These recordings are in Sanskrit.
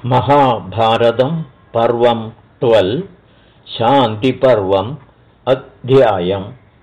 महाभारतं पर्वं 12 शान्तिपर्वम् अध्यायं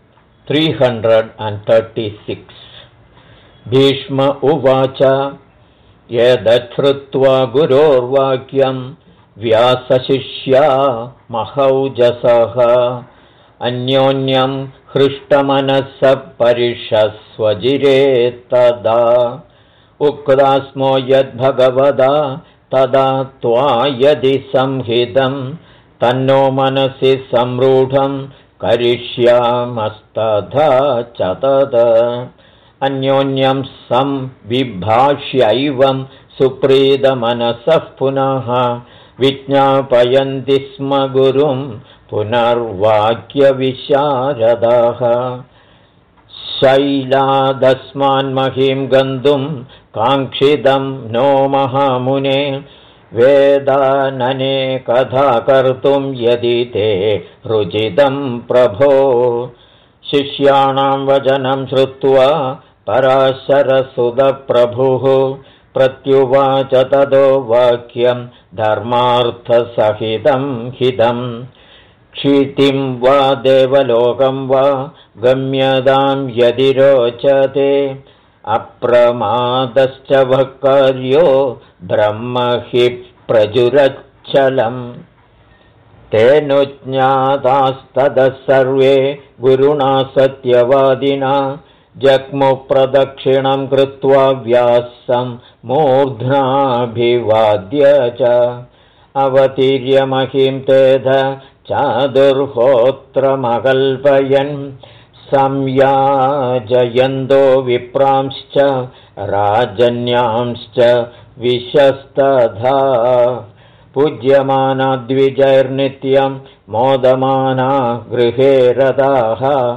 336 भीष्म उवाच यदश्रुत्वा गुरोर्वाक्यं व्यासशिष्या महौजसः अन्योन्यं हृष्टमनसः परिषस्वजिरे तदा उक्तास्मो यद्भगवदा तदा त्वा यदि संहितं तन्नो मनसि संरूढं करिष्यामस्तथा च तद अन्योन्यं संविभाष्यैवं सुप्रीतमनसः पुनः विज्ञापयन्ति स्म गुरुं पुनर्वाक्यविशारदाः शैलादस्मान्महीं गन्तुं काङ्क्षितं नो महामुने वेदानने कथा कर्तुं यदि ते रुचितं प्रभो शिष्याणां वचनं श्रुत्वा पराशरसुतप्रभुः प्रत्युवाच ततो वाक्यं धर्मार्थसहितं हितं क्षितिं वा देवलोकं वा गम्यतां यदि रोचते अप्रमादश्च वक्कार्यो ब्रह्म हि प्रजुरच्छलम् तेनुज्ञातास्ततः सर्वे गुरुणा सत्यवादिना जग्मुप्रदक्षिणं कृत्वा व्यासं मूर्ध्नाभिवाद्य च अवतीर्य महीं तेध चादुर्होत्रमकल्पयन् संयाजयन्तो विप्रांश्च राजन्यांश्च विशस्तथा पूज्यमाना द्विजैर्नित्यं मोदमाना गृहे रताः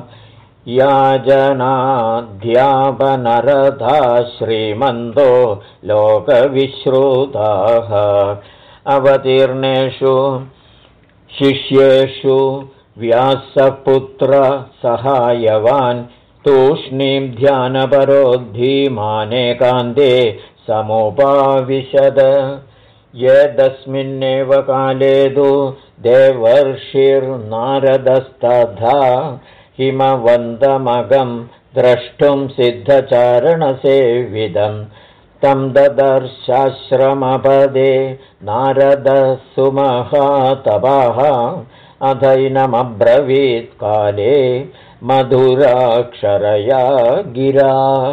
याजनाध्यापनरथा श्रीमन्तो लोकविश्रुताः अवतीर्णेषु शिष्येषु व्यासपुत्र सहायवान् तूष्णीं ध्यानपरो धीमानेकान्ते समुपाविशद यदस्मिन्नेव काले तु देवर्षिर्नारदस्तथा हिमवन्तमगं द्रष्टुं सिद्धचारणसेविदं तं ददर्शाश्रमपदे नारदसुमहातपः अथैनमब्रवीत् काले मधुराक्षरया गिरा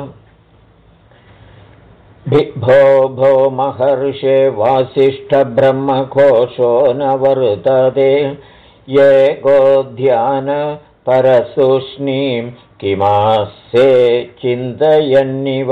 भो भो महर्षे वासिष्ठब्रह्मघोषो न वर्तते ये गोध्यान परसूष्णीं किमास्ये चिन्तयन्निव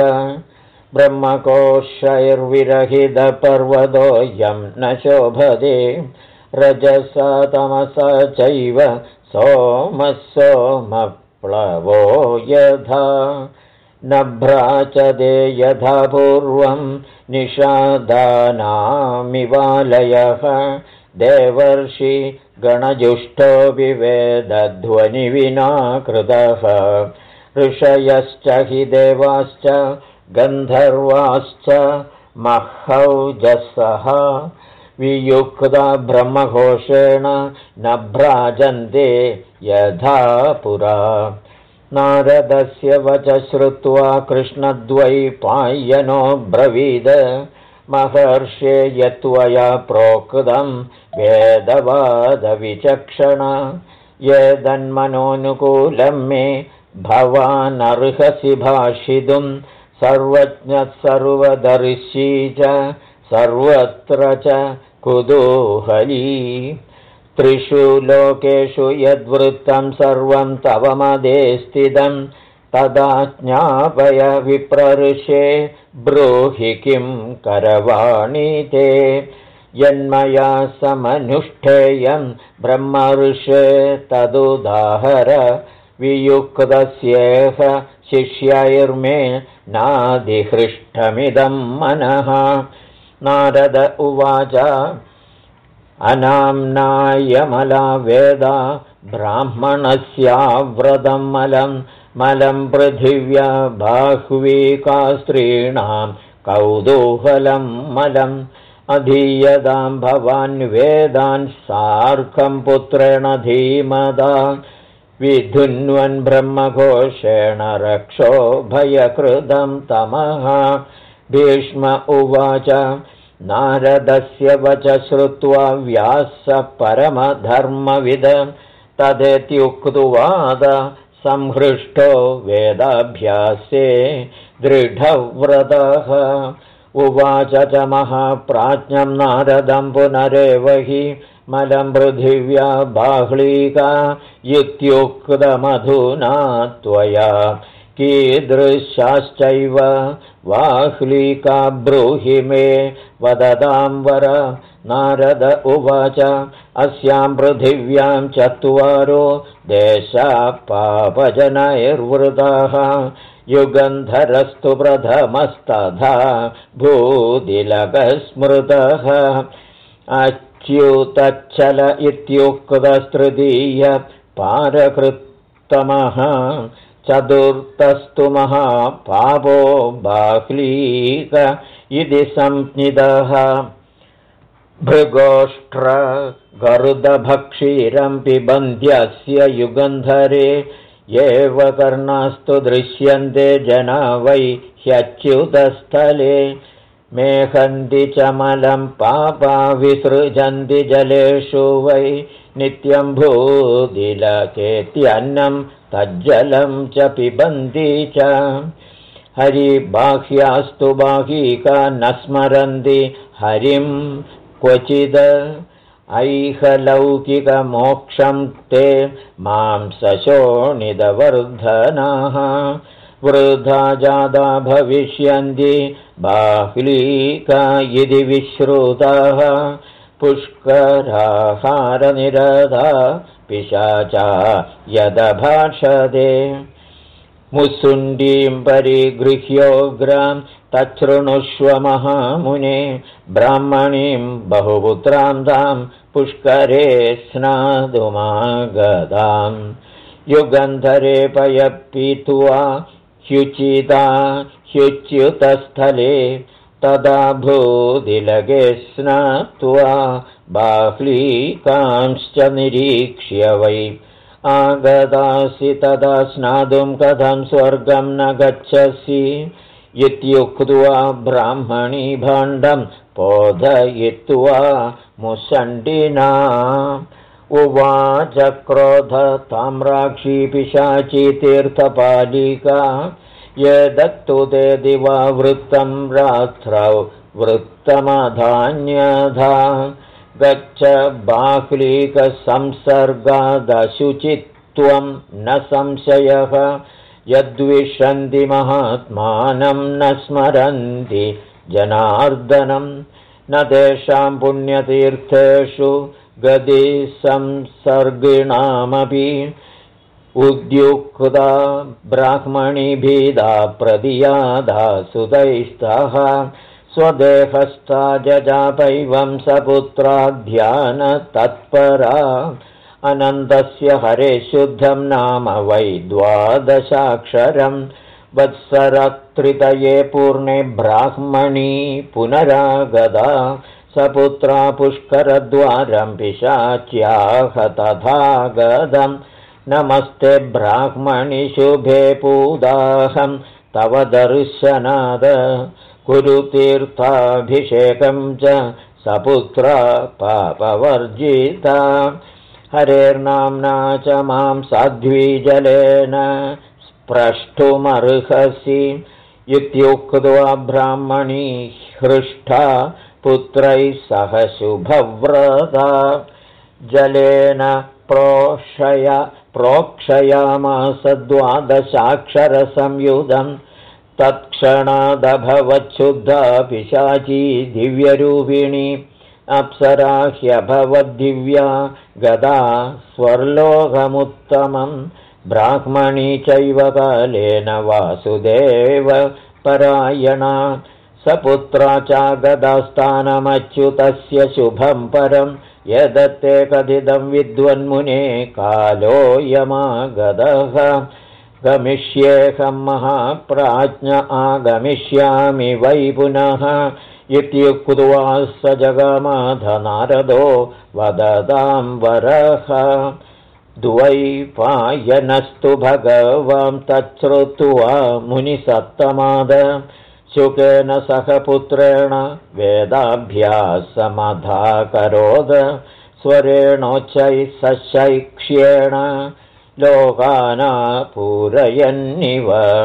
ब्रह्मकोशैर्विरहितपर्वतोऽयं न शोभते रजसा तमसा चैव सोमः सोमप्लवो यथा न भ्राचते यथा पूर्वं निषादानामिवालयः देवर्षि गणजुष्टोऽपि वेदध्वनिविना कृतः ऋषयश्च हि देवाश्च गन्धर्वाश्च महौजसः वियुक्ता ब्रह्मघोषेण न भ्राजन्ते यथा पुरा नारदस्य वच श्रुत्वा कृष्णद्वैपायनो ब्रवीद महर्षे यत्त्वया प्रोक्तं वेदवादविचक्षण यदन्मनोनुकूलं मे भवानर्हसि भाषितुं सर्वज्ञः सर्वदर्शी च सर्वत्र च कुतूहली त्रिषु लोकेषु यद्वृत्तं सर्वं तव मदे स्थितं तदा ज्ञापय विप्रऋषे ब्रूहि किं करवाणि ते यन्मया समनुष्ठेयं ब्रह्मऋषे तदुदाहर वियुक्तस्येह शिष्यैर्मे नादिहृष्टमिदं मनः नारद उवाच अनाम्नायमला वेदा ब्राह्मणस्याव्रतं मलं पृथिव्या बाह्वीका स्त्रीणां कौतूहलं मलम् अधीयतां भवान् वेदान् सार्कं पुत्रेण धीमदा विधुन्वन् ब्रह्मघोषेण रक्षो भयकृतं तमः। भीष्म उवाच नारदस्य वच श्रुत्वा व्यासः परमधर्मविद तदेत्युक्तवाद संहृष्टो वेदाभ्यासे दृढव्रतः। उवाच च महाप्राज्ञं नारदं पुनरेव हि मलं पृथिव्या बाह्लीका इत्युक्तमधुना त्वया कीदृशाश्चैव बाह्लीका ब्रूहि मे वदतां वर। नारद उवाच अस्यां पृथिव्यां चत्वारो देशा पापजनैर्वृताः युगन्धरस्तु प्रथमस्तथा भूदिलकस्मृतः अच्युतच्छल इत्युक्तस्तृतीय पारकृत्तमः चतुर्थस्तु महापापो बाह्लीक इति संज्ञितः। भृगोष्ट्र गरुदभक्षीरं पिबन्ध्यस्य युगन्धरे एव कर्णास्तु दृश्यन्ते जना वै ह्यच्युतस्थले मेहन्ति चमलं पापा विसृजन्ति जलेषु वै नित्यं भूदिलकेत्यन्नं तज्जलं च पिबन्ति च हरिबाह्यास्तु बाहिका न स्मरन्ति हरिं क्वचिद ऐहलौकिकमोक्षं ते मांसशोणितवर्धनाः वृथा जाता भविष्यन्ति बाह्लीका इति विश्रुताः पुष्कराहारनिरता पिशाचा यदभाषते मुसुण्डीं परिगृह्योग्रां तच्छृणुष्व महामुने ब्राह्मणीं बहुपुत्रां तां पुष्करे स्नातुमागतां युगन्धरे पयपीत्वा ह्युचिता ह्युच्युतस्थले तदा भूदिलके स्नात्वा बाह्लीकांश्च निरीक्ष्य वै आगतासि तदा स्नातुं कथं स्वर्गं न गच्छसि इत्युक्त्वा ब्राह्मणी भाण्डं पोधयित्वा मुसण्डिना उवाच क्रोध ताम्राक्षी पिशाची तीर्थपालिका यदत्तु ते दिवा वृत्तं रात्रौ वृत्तमधान्यधा गच्छ बाह्लीकसंसर्गादशुचित्वं न संशयः यद्विषन्ति महात्मानं न स्मरन्ति जनार्दनं न तेषां पुण्यतीर्थेषु गति संसर्गिणामपि उद्युक्ता ब्राह्मणी भीदा प्रदियादा सुतैस्तः स्वदेहस्था जजापैवं सपुत्रा ध्यानतत्परा अनन्तस्य हरे शुद्धं नाम वै द्वादशाक्षरं वत्सरत्रितये पूर्णे ब्राह्मणी पुनरागदा सपुत्रा पुष्करद्वारं पिशाच्याह तथागदम् नमस्ते ब्राह्मणि शुभे पूदाहं तव दर्शनाद कुरु तीर्थाभिषेकं च सपुत्रा पापवर्जिता हरेर्नाम्ना च मां साध्वीजलेन स्प्रष्टुमर्हसि इत्युक्त्वा ब्राह्मणी हृष्टा पुत्रैः सह शुभव्रता जलेन प्रोक्षयामास द्वादशाक्षरसंयुधं तत्क्षणादभवच्छुद्धा पिशाची दिव्यरूपिणी अप्सरा ह्यभवद्दिव्या गदा स्वर्लोकमुत्तमं ब्राह्मणी चैव कालेन वासुदेव परायणा सपुत्रा च गदास्थानमच्युतस्य शुभं परं यदत्ते कथितं विद्वन्मुने कालोऽयमागतः गमिष्येऽहं महाप्राज्ञ आगमिष्यामि वै पुनः इत्युक्त्वा स जगामाथ नारदो वदतां वरः द्वैपायनस्तु भगवान् तच्छ्रुत्वा मुनिसत्तमाद शुकेन सह पुत्रेण वेदाभ्यासमधाकरोद स्वरेणोच्चैः सशैक्ष्येण लोकाना पूरयन्निव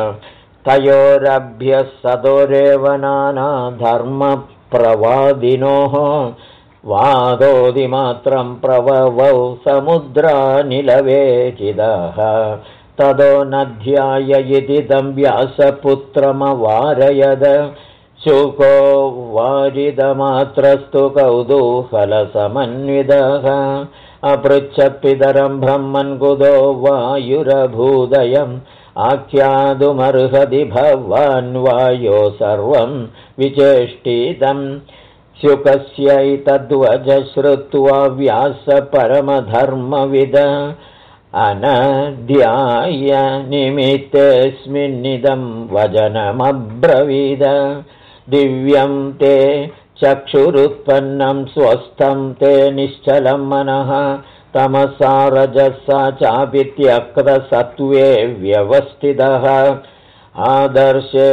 तयोरभ्यसदोरेव नाना धर्मप्रवादिनोः वादोदिमात्रं प्रववौ समुद्रानिलवेचिदः तदो नध्याययिदिदं व्यासपुत्रमवारयद शुको वारिदमात्रस्तु कौतूहलसमन्वितः अपृच्छत्पितरं ब्रह्मन् कुतो वायुरभूदयम् आख्यातुमर्हति भवान् वायो सर्वं विचेष्टितं शुकस्यैतद्वच श्रुत्वा व्यासपरमधर्मविद अनध्याय निमित्तेऽस्मिन्निदं वचनमब्रवीद दिव्यं ते चक्षुरुत्पन्नं स्वस्थं ते निश्चलं मनः तमसा रजसा चापि त्यक्तसत्त्वे व्यवस्थितः आदर्शे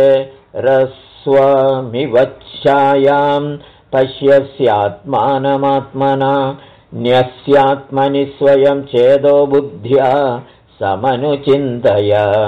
रस्वमिवच्छायां पश्यस्यात्मानमात्मना न्यस्यात्मनि स्वयं चेदो बुद्ध्या समनुचिन्तय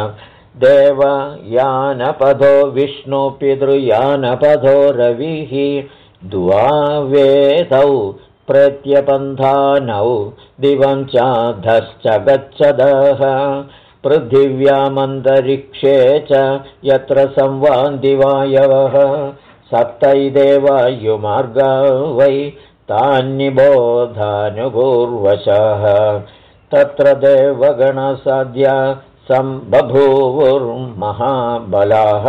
देवयानपदो विष्णुपितृयानपदो रविः द्वावेदौ प्रत्यपन्थानौ दिवं चाधश्च गच्छदः पृथिव्यामन्तरिक्षे च यत्र संवादिवायवः सप्तैदेवायुमार्गा वै तान्निबोधानुपूर्वशः तत्र देवगणसाध्या सम्बभूवुर्महाबलाः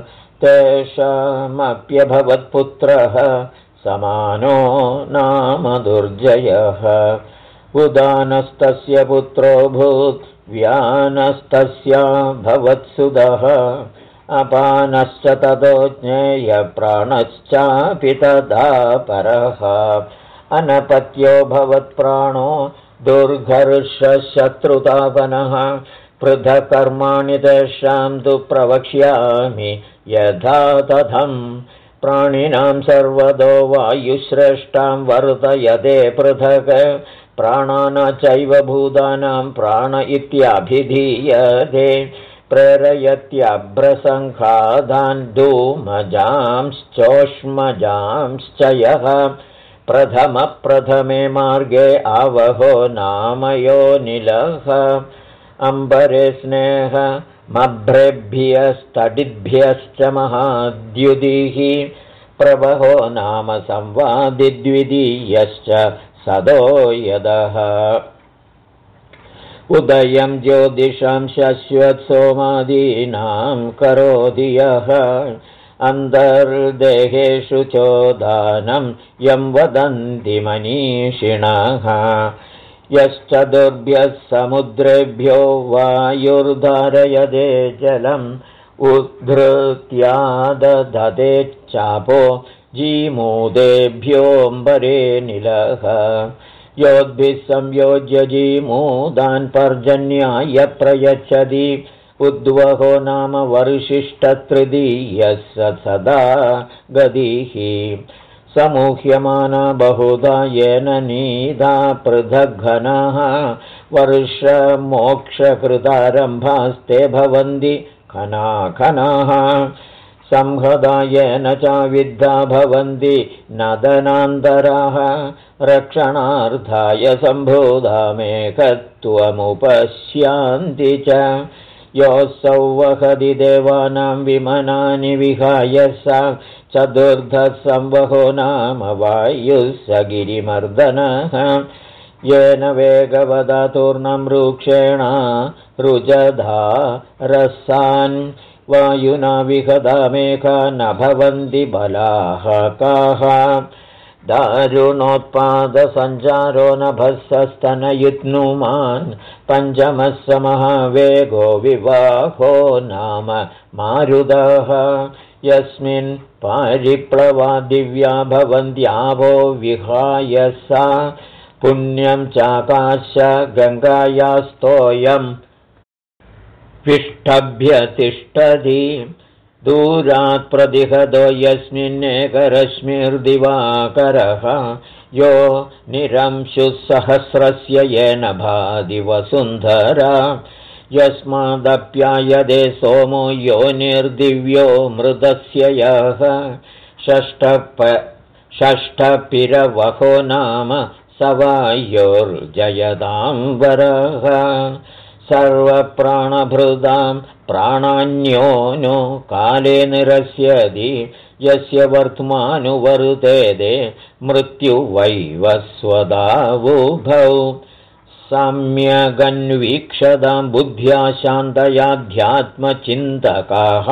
तेषामप्यभवत्पुत्रः समानो नाम दुर्जयः उदानस्तस्य पुत्रोऽभूत् व्यानस्तस्य भवत्सुतः अपानश्च ततो ज्ञेयप्राणश्चापि तदा परः अनपत्यो भवत्प्राणो दुर्घर्षशत्रुतापनः पृथक्कर्माणि तेषां तु प्रवक्ष्यामि यथा तथम् प्राणिनां सर्वतो वायुश्रेष्ठां वर्तयते पृथक् प्राणाना चैव भूतानां प्राण इत्याभिधीयते प्रेरयत्यभ्रसङ्घातान् धूमजांश्चोष्मजांश्च यः प्रथमे मार्गे आवहो नामयो निलः अम्बरे स्नेहमभ्रेभ्यस्तडिभ्यश्च महाद्युतिः प्रवहो नाम संवादिद्वितीयश्च सदो यदः उदयं ज्योतिषां शश्वत्सोमादीनां करोति यः अन्तर्देहेषु चोदानं यं वदन्ति मनीषिणः यश्चतुर्भ्यः समुद्रेभ्यो वायुर्धारयते जलम् उद्धृत्यादधते चापो जीमूदेभ्योऽम्बरे निलः योद्भिः संयोज्य जीमूदान् पर्जन्याय प्रयच्छति उद्वहो नाम वरिशिष्ठतृतीयः सदा गतिः समूह्यमाना बहुधा येन नीदा पृथग्घनाः वर्षमोक्षकृतारम्भास्ते भवन्ति खनाखनाः संहदा येन च विद्धा भवन्ति नदनान्तराः रक्षणार्थाय सम्भूता मेकत्वमुपश्यान्ति च योऽसौ वहति देवानां विमनानि विहाय सा चतुर्धः संवहो नाम वायुः स गिरिमर्दनः येन वेगवदतूर्णं रूक्षेण रुजधा रसान् वायुना विहदा मेघा न भवन्ति बलाः काः दारुणोत्पादसञ्चारो नभस्सस्तनयुत्नुमान् पञ्चमः समः वेगो विवाहो नाम मारुदः यस्मिन् पारिप्लवा दिव्या भवन्त्याभो विहाय सा पुण्यं चाकाश गङ्गायास्तोयं विष्टभ्यतिष्ठति दूरात् प्रतिहतो यस्मिन्नेकरश्मिर्दिवाकरः यो निरंशुसहस्रस्य येन भाति वसुन्धरा यस्मादप्यायदे सोमो योनिर्दिव्यो मृतस्य यः षष्ठपिरवहो नाम सवायोर्जयतां वरः सर्वप्राणभृदां प्राणान्यो नो काले निरस्यति यस्य वर्त्मानुवर्तेते मृत्युवैवस्वदावुभौ सम्यगन्वीक्षतां बुद्ध्या शान्तयाध्यात्मचिन्तकाः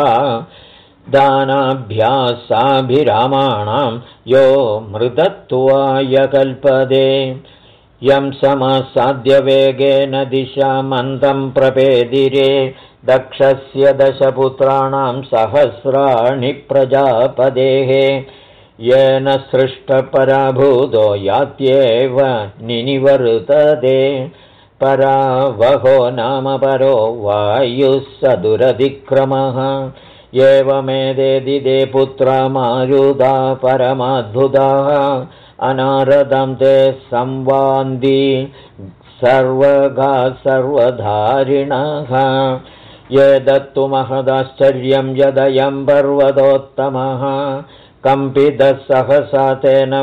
दानाभ्यासाभिरामाणां यो मृतत्वाय कल्पते यं समसाध्यवेगेन दिशामन्तं प्रपेदिरे दक्षस्य 10 पुत्राणां सहस्राणि प्रजापदेः येन सृष्टपराभूतो यात्येव निनिवर्तते परावहो नाम परो वायुः सदुरधिक्रमः एवमेदेदिदे पुत्रा मारुदा परमाद्भुताः अनारदं ते संवान्दी सर्वगा सर्वधारिणः ये दत्तु महदाश्चर्यं यदयं पर्वतोत्तमः कम्पितः सहसा तेन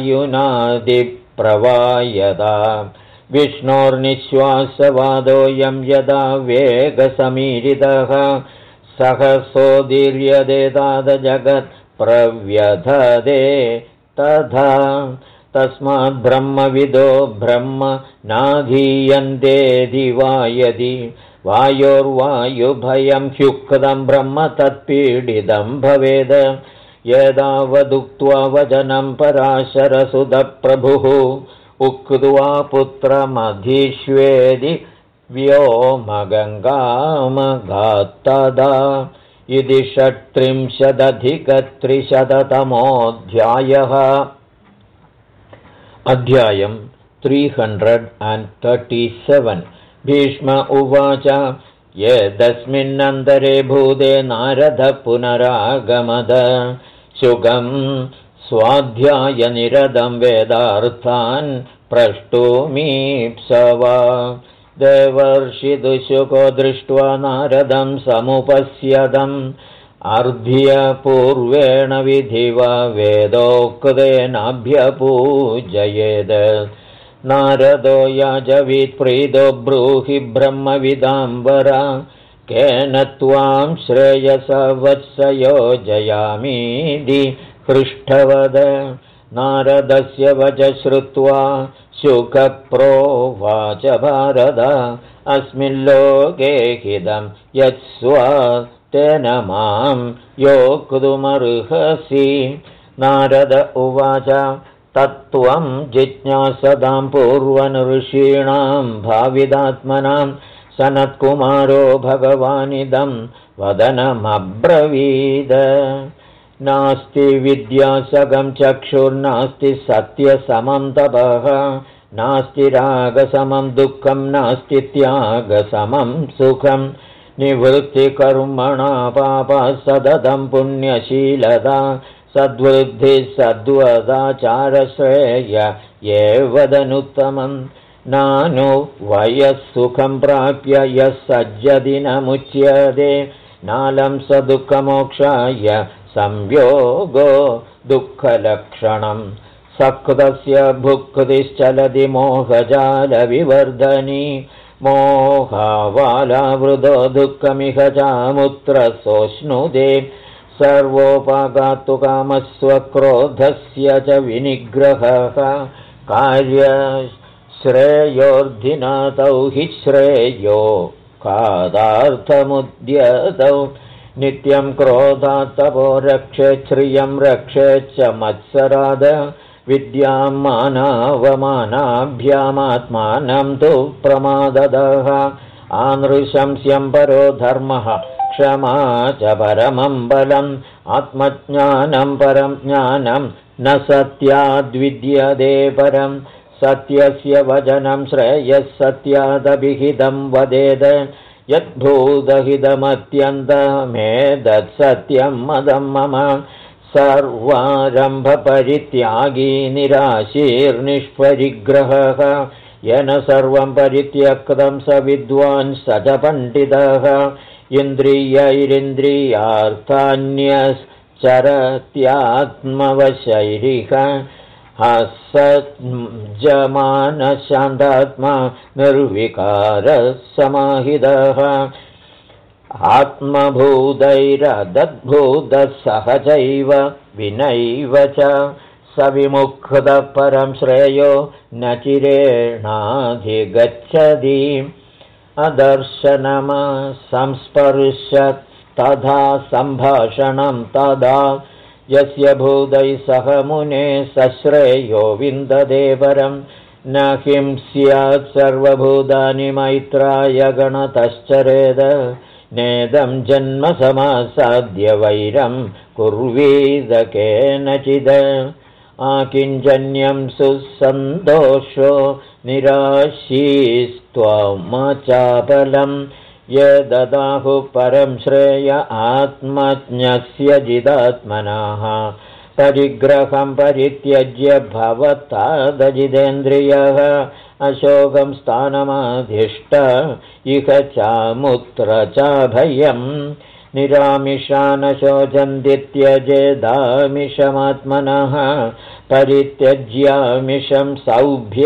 वायुनादिप्रवायदा विष्णोर्निश्वासवादोऽयं यदा वेगसमीरितः सहसोदीर्यते तात जगत् प्रव्यधते तथा तस्माद्ब्रह्मविदो ब्रह्म नाधीयन्ते दिवायति वायोर्वायुभयं ह्युक्तं ब्रह्म तत्पीडितं भवेद यदावदुक्त्वा वचनं पराशरसुतप्रभुः उक्त्वा पुत्रमधीष्वेदि व्योमगङ्गामघात्तदा इति 36,300तमोऽध्यायः। अध्यायं 337 भीष्म उवाच यदस्मिन्नन्तरे भूते नारदः पुनरागमद शुकं स्वाध्यायनिरतं वेदार्थान् प्रष्टुमीप्सवा देवर्षिदुशुको दृष्ट्वा नारदं समुपस्यदम् अर्ध्यपूर्वेण विधिवा वेदोक्तेनाभ्यपूजयेत् नारदो याजवीत्प्रीतो ब्रूहि ब्रह्मविदाम्बरा केन त्वां श्रेयसा वत्स योजयामीति हृष्टवद नारदस्य वच श्रुत्वा शुकप्रोवाच भारत अस्मिल्लोके हिदं यत्स्वा तेन मां योक्तुमर्हसि नारद उवाच तत्त्वं जिज्ञासतां पूर्वन् ऋषीणां भाविदात्मनां सनत्कुमारो भगवानिदं वदनमब्रवीद नास्ति विद्यासगं चक्षुर्नास्ति सत्यसमं तपः नास्ति रागसमं दुःखं नास्ति त्यागसमं सुखं निवृत्तिकर्मणा पापा सततं पुण्यशीलता सद्वृद्धिः सद्वदाचारश्रेय एवदनुत्तमं नानु वयः सुखं प्राप्य यः सज्जति न मुच्यते नालं स दुःखमोक्षाय संयोगो दुःखलक्षणं सकृतस्य भुक्तिश्चलति मोहजालविवर्धनी मोहावालावृतो दुःखमिह चामुत्र सोऽश्नुते सर्वोपगातु कामस्वक्रोधस्य च विनिग्रहः कार्यश्रेयोर्धिनातौ हि श्रेयो कादार्थमुद्यतौ नित्यं क्रोधात् तपो रक्षेत् श्रियं रक्षेच्च मत्सराद विद्यां मानावमानाभ्यामात्मानं तु प्रमाददः आनृशंस्यं परो धर्मः क्षमा च परमं बलम् आत्मज्ञानं परं ज्ञानं न सत्याद्विद्यते परम् सत्यस्य वचनं श्रेयः सत्यादभिहितं वदेद यद्भूतहितमत्यन्तमेतत्सत्यं मदं मम सर्वारम्भपरित्यागी निराशीर्निष्परिग्रहः येन सर्वं परित्यक्तं स विद्वान् स च पण्डितः इन्द्रियैरिन्द्रियार्थान्यश्चरत्यात्मवशैरिः हसज्जमानशान्तात्मा निर्विकारः समाहितः आत्मभूतैरदद्भूतः सहजैव विनैव च स विमुक्तः परं श्रेयो न चिरेणाधिगच्छति अदर्शनमसंस्पर्शत् तथा सम्भाषणं तदा यस्य भूतैः सह मुने सश्रेयो विन्दते परं न किं स्यात् सर्वभूतानि मैत्राय गणतश्चरेद नेदं जन्म समासाद्य वैरं कुर्वीद केनचिद आकिञ्चन्यं सुसन्तोषो निराशीस्त्वमचापलं यददाहुः परं श्रेय आत्मज्ञस्य जिदात्मनः परिग्रहं परित्यज्य भवतादजितेन्द्रियः अशोकं स्थानमाधिष्ठ इह चामुत्र चाभयम् निरामिषानशोचन्ति त्यजेदामिषमात्मनः परित्यज्यामिषं सौभ्य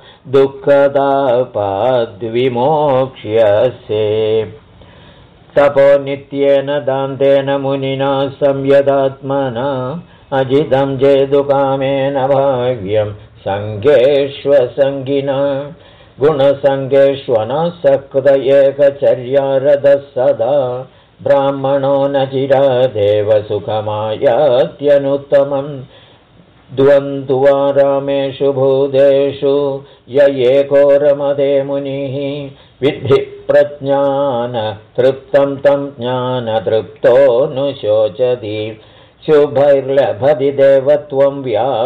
दुःखदापाद्विमोक्ष्यसे तपो नित्येन दान्तेन मुनिना संयदात्मना अजितं जेदुकामेन भाव्यं सङ्गेष्वसङ्गिना गुणसङ्गेष्वनासक्त एकचर्यारतः सदा ब्राह्मणो न चिरादेव सुखमायात्यनुत्तमम् द्वन्द्वारामेषु भूतेषु य एको रमते मुनिः विद्धि प्रज्ञानतृप्तं तं ज्ञानतृप्तोऽनुशोचति शुभैर्लभति देवत्वं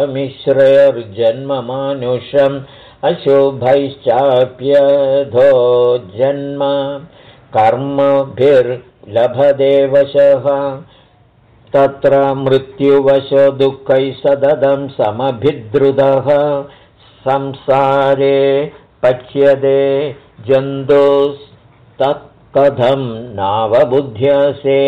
व्यामिश्रेर्जन्ममानुषम् अशुभैश्चाप्यधो जन्म कर्मभिर्लभते वशः तत्र मृत्युवशो दुःखैः सततं समभिद्रुतः संसारे पच्यते जन्तुस्तत्कथं नावबुध्यसे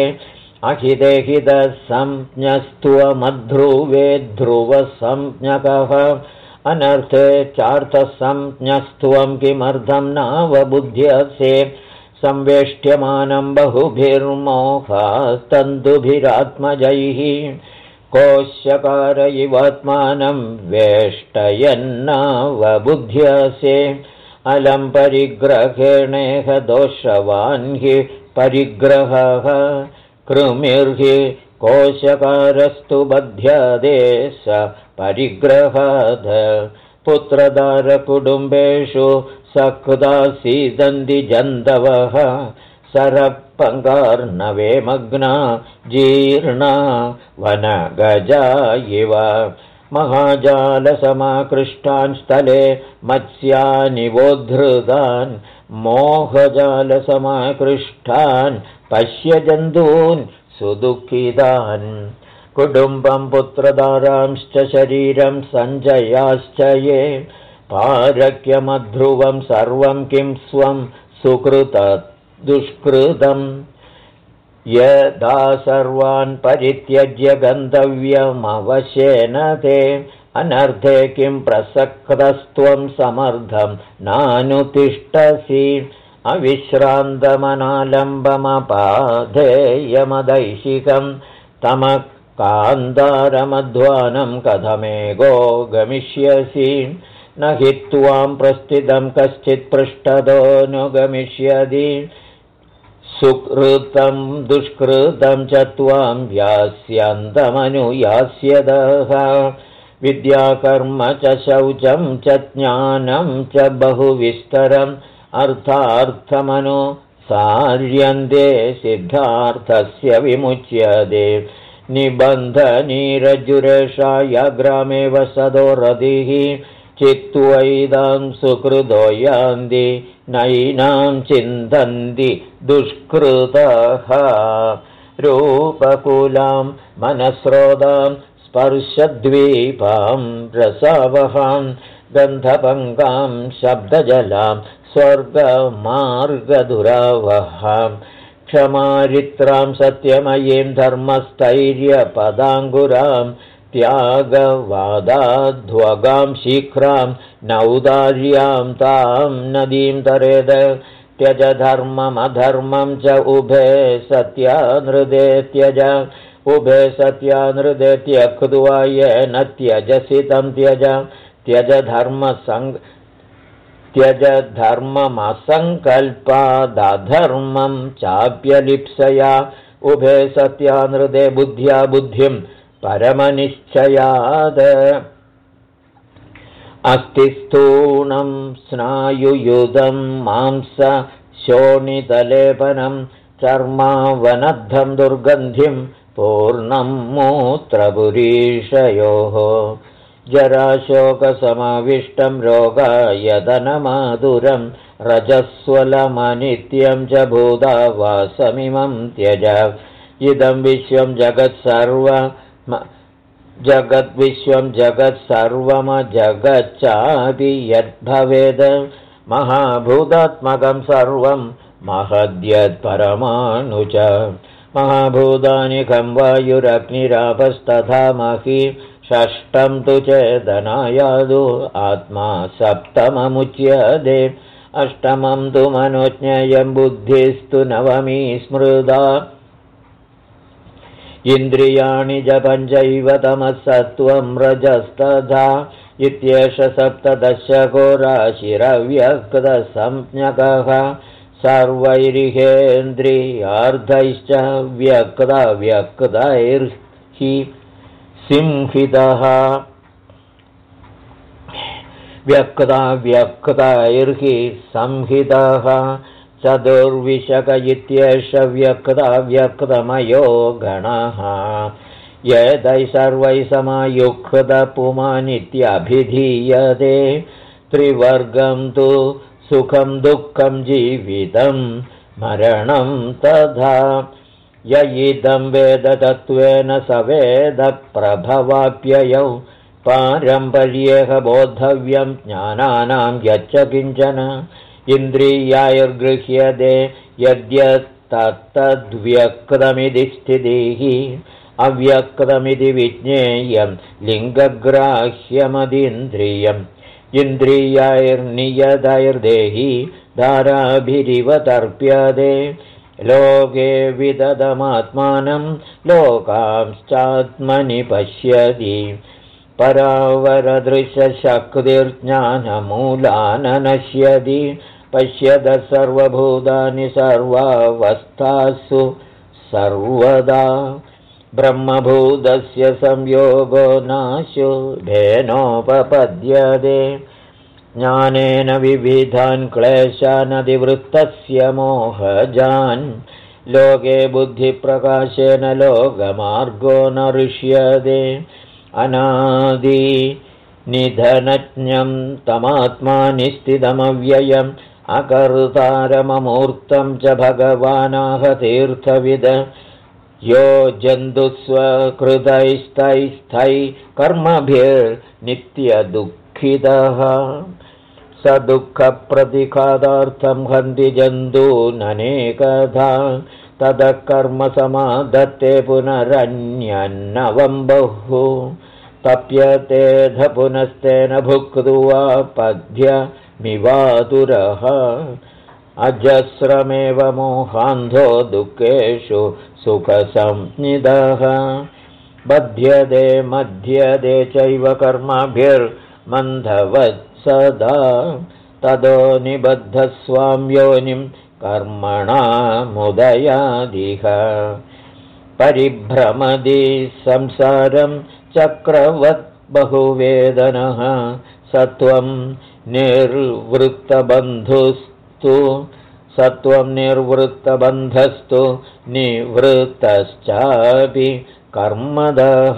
अहितेहितसंज्ञस्त्वमध्रुवे ध्रुवसंज्ञकः अनर्थे चार्थसंज्ञस्त्वं किमर्थं नावबुध्यसे संवेष्ट्यमानं बहुभिर्मोहास्तन्तुभिरात्मजैः कोशकार इवात्मानं वेष्टयन्नावबुध्यसे अलं परिग्रहेणेह दोषवान् हि परिग्रहः कृमिर्हि कोशकारस्तु बध्यते स परिग्रहात् पुत्रदारकुटुम्बेषु सकृदासीदन्ति जन्तवः सरपङ्गार्णवे मग्ना जीर्णा वनगजा इव महाजालसमाकृष्टान् स्थले मत्स्यानिवोद्धृतान् मोहजालसमाकृष्टान् पश्य जन्तून् सुदुःखितान् कुटुम्बं पुत्रदारांश्च शरीरं सञ्चयाश्च ये पारक्यमध्रुवं सर्वं किं स्वं सुकृत दुष्कृतम् यदा सर्वान् परित्यज्य गन्तव्यमवशेन ते अनर्थे किं प्रसक्तस्त्वं समर्थं नानुतिष्ठसि अविश्रान्तमनालम्बमपाधेयमदैशिकं तमः कान्तारमध्वानं कथमेगो गमिष्यसि न हि त्वां प्रस्थितं कश्चित् पृष्ठतोऽनुगमिष्यति सुकृतं दुष्कृतं च त्वां यास्यन्तमनुयास्यतः विद्याकर्म च शौचं च ज्ञानं च बहुविस्तरम् अर्थार्थमनु सार्यन्ते सिद्धार्थस्य विमुच्यते निबन्धनीरज्जुरेषाय ग्रामे वसदो रतिः चित्त्वैदां सुकृतो यान्ति नैनां चिन्तन्ति दुष्कृतः रूपकुलां मनस्रोतां स्पर्शद्वीपां रसावहां गन्धपङ्कां शब्दजलां स्वर्गमार्गदुरावहां क्षमारित्रां सत्यमयीं धर्मस्थैर्यपदाङ्गुरां त्यागवादाध्वगां शीघ्रां नौदार्यां तां नदीं तरेद त्यज धर्ममधर्मं च उभे सत्यानृदे त्यज उभे सत्यानृदे त्यक्त्वा येन त्यजसि तं त्यज त्यज धर्ममसङ्कल्पादधर्मं चाप्यलिप्सया उभे सत्यानृदे बुद्ध्या बुद्धिं परमनिश्चयाद अस्ति स्थूणं स्नायुयुधं मांस शोणितलेपनं चर्मावनद्धं दुर्गन्धिं पूर्णं मूत्रपुरीषयोः जराशोकसमाविष्टं रोगायतनमाधुरं रजस्वलमनित्यं च भूतावासमिमं त्यज इदं विश्वं जगद्विश्वं जगत्सर्वमजगच्चापि यद्भवेद् महाभूतात्मकं सर्वं महद्यत्परमाणु च महाभूतानि खं वायुरग्निरापस्तथा महि षष्ठं तु चेदनायादु आत्मा सप्तममुच्यते अष्टमं तु मनोज्ञेयं बुद्धिस्तु नवमी स्मृता इन्द्रियाणि च पञ्चैव तमः सत्त्वं रजस्तथा इत्येष सप्तदशको राशिरव्यक्तसंज्ञकः सर्वैर्हेन्द्रियार्थैश्च व्यक्तैर्हि संहितः व्यक्तैर्हि संहितः चतुर्विशक इत्येष व्यक्तमयो गणः यदै सर्वैः समायुक्तपुमानित्यभिधीयते त्रिवर्गं तु सुखं दुःखं जीवितं मरणं तथा य इदं वेदतत्त्वेन स वेदप्रभवाप्ययौ पारम्पर्येह बोद्धव्यं ज्ञानानां यच्च किञ्चन इन्द्रियाैर्गृह्यते यद्यत्तद्व्यक्तमिति स्थितिः अव्यक्तमिति विज्ञेयं लिङ्गग्राह्यमदिन्द्रियम् इन्द्रियाैर्नियतैर्देहि धाराभिरिव तर्प्यते लोके विदधमात्मानं लोकांश्चात्मनि पश्यति परावरदृश्यशक्तिर्ज्ञानमूलान् नश्यति पश्यत सर्वभूतानि सर्वावस्थासु सर्वदा ब्रह्मभूतस्य संयोगो नाशो धेनोपपद्यते ज्ञानेन विविधान् क्लेशान् अधिवृत्तस्य मोहजान् लोके बुद्धिप्रकाशेन लोकमार्गो न ऋष्यते अनादि निधनज्ञं तमात्मानि स्थितमव्ययम् अकर्तारममूर्तं च भगवानाहतीर्थविद यो जन्तुस्वकृतैस्तैस्थै कर्मभिर्नित्यदुःखितः स दुःखप्रतिघातार्थं हन्ति जन्तूननेकधा ततः कर्मसमाधत्ते पुनरन्यन्नवं बहु तप्यतेऽध पुनस्तेन भुक्त्वा पद्यमिवातुरः अजस्रमेव मोहान्धो दुःखेषु सुखसंज्ञितः बध्यते मध्यते चैव कर्मभिर्मन्धवत्सदा ततो निबद्धस्वां योनिं कर्मणामुदयादिह परिभ्रमति संसारं चक्रवत् बहुवेदनः सत्वं निर्वृत्तबन्धुस्तु सत्वं निर्वृत्तबन्धस्तु निवृत्तश्चापि कर्मदः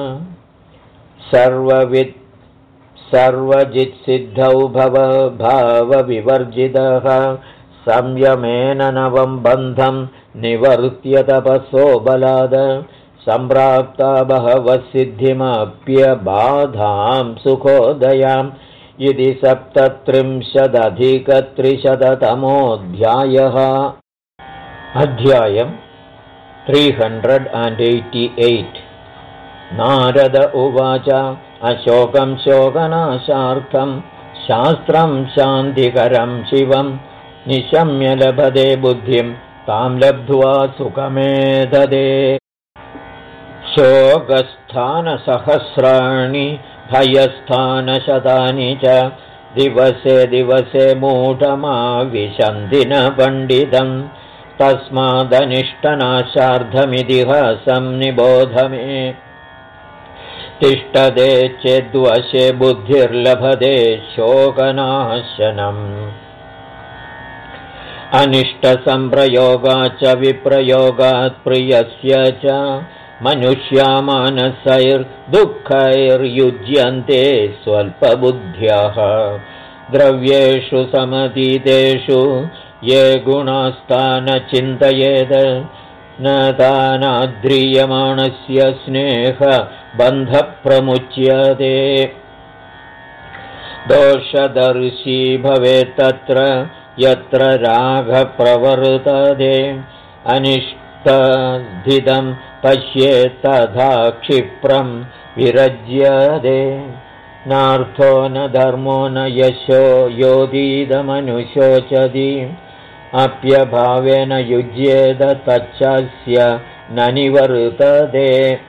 सर्वजित्सिद्धौ भावविवर्जितः संयमेन नवं बन्धं निवर्त्य तपसो बलाद सम्प्राप्ता बहवः सिद्धिमप्यबाधां सुखोदयाम् इति 37+300तमोऽध्यायः। अध्यायम् 388। नारद उवाच अशोकं शोकनाशार्थं शास्त्रं शान्तिकरं शिवं निशम्य लभते बुद्धिं तां लब्ध्वा सुखमेधदे शोकस्थानसहस्राणि भयस्थानशतानि च दिवसे दिवसे मूढमाविशन्ति न पण्डितं तस्मादनिष्टनाशार्धमितिहासं निबोध मे तिष्ठते चेद्वशे बुद्धिर्लभते शोकनाशनम् अनिष्टसम्प्रयोगाच्च विप्रयोगात् प्रियस्य च मनुष्या मानसैर्दुःखैर्युज्यन्ते स्वल्पबुद्ध्यः द्रव्येषु समतीतेषु ये गुणास्तान चिन्तयेत् न तानाद्रियमाणस्य स्नेहबन्धप्रमुच्यते दोषदर्शी भवेत्तत्र यत्र रागप्रवर्तते अनिष्टस्थितं पश्येत्तथा क्षिप्रं विरज्यते नार्थो न धर्मो न यशो योदीदमनुशोचति अप्यभावेन युज्येत तच्चास्य न निवर्तते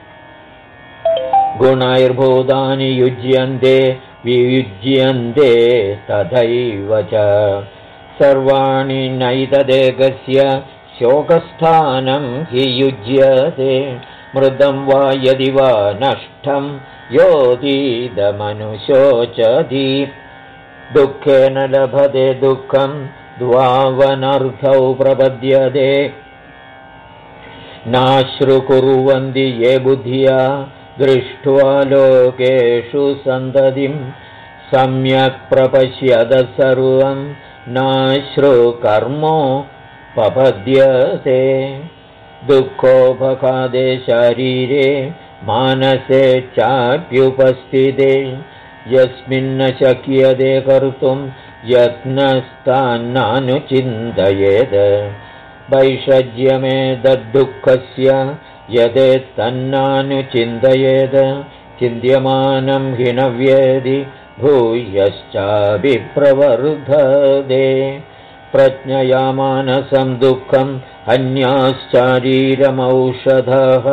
गुणैर्भूतानि युज्यन्ते वियुज्यन्ते तथैव च सर्वाणि नैतदेकस्य शोकस्थानं हि युज्यते मृदं वा यदि वा नष्टं योदीदमनुशोचति दुःखेन लभते दुःखं द्वावनर्थौ प्रपद्यते नाश्रुकुर्वन्ति ये बुद्ध्या दृष्ट्वा लोकेषु सन्ततिं सम्यक् प्रपश्यत सर्वं नाश्रुकर्मोपपद्यते दुःखोपघाते शरीरे मानसे चाप्युपस्थिते यस्मिन्न शक्यते कर्तुं यत्नस्तान्नानुचिन्तयेत् वैषज्यमेतद्दुःखस्य यदेतन्नानुचिन्तयेत् चिन्त्यमानं हि न व्येदि भूयश्चाभिप्रवर्धते प्रज्ञया मानसं दुःखम् अन्याश्चारीरमौषधः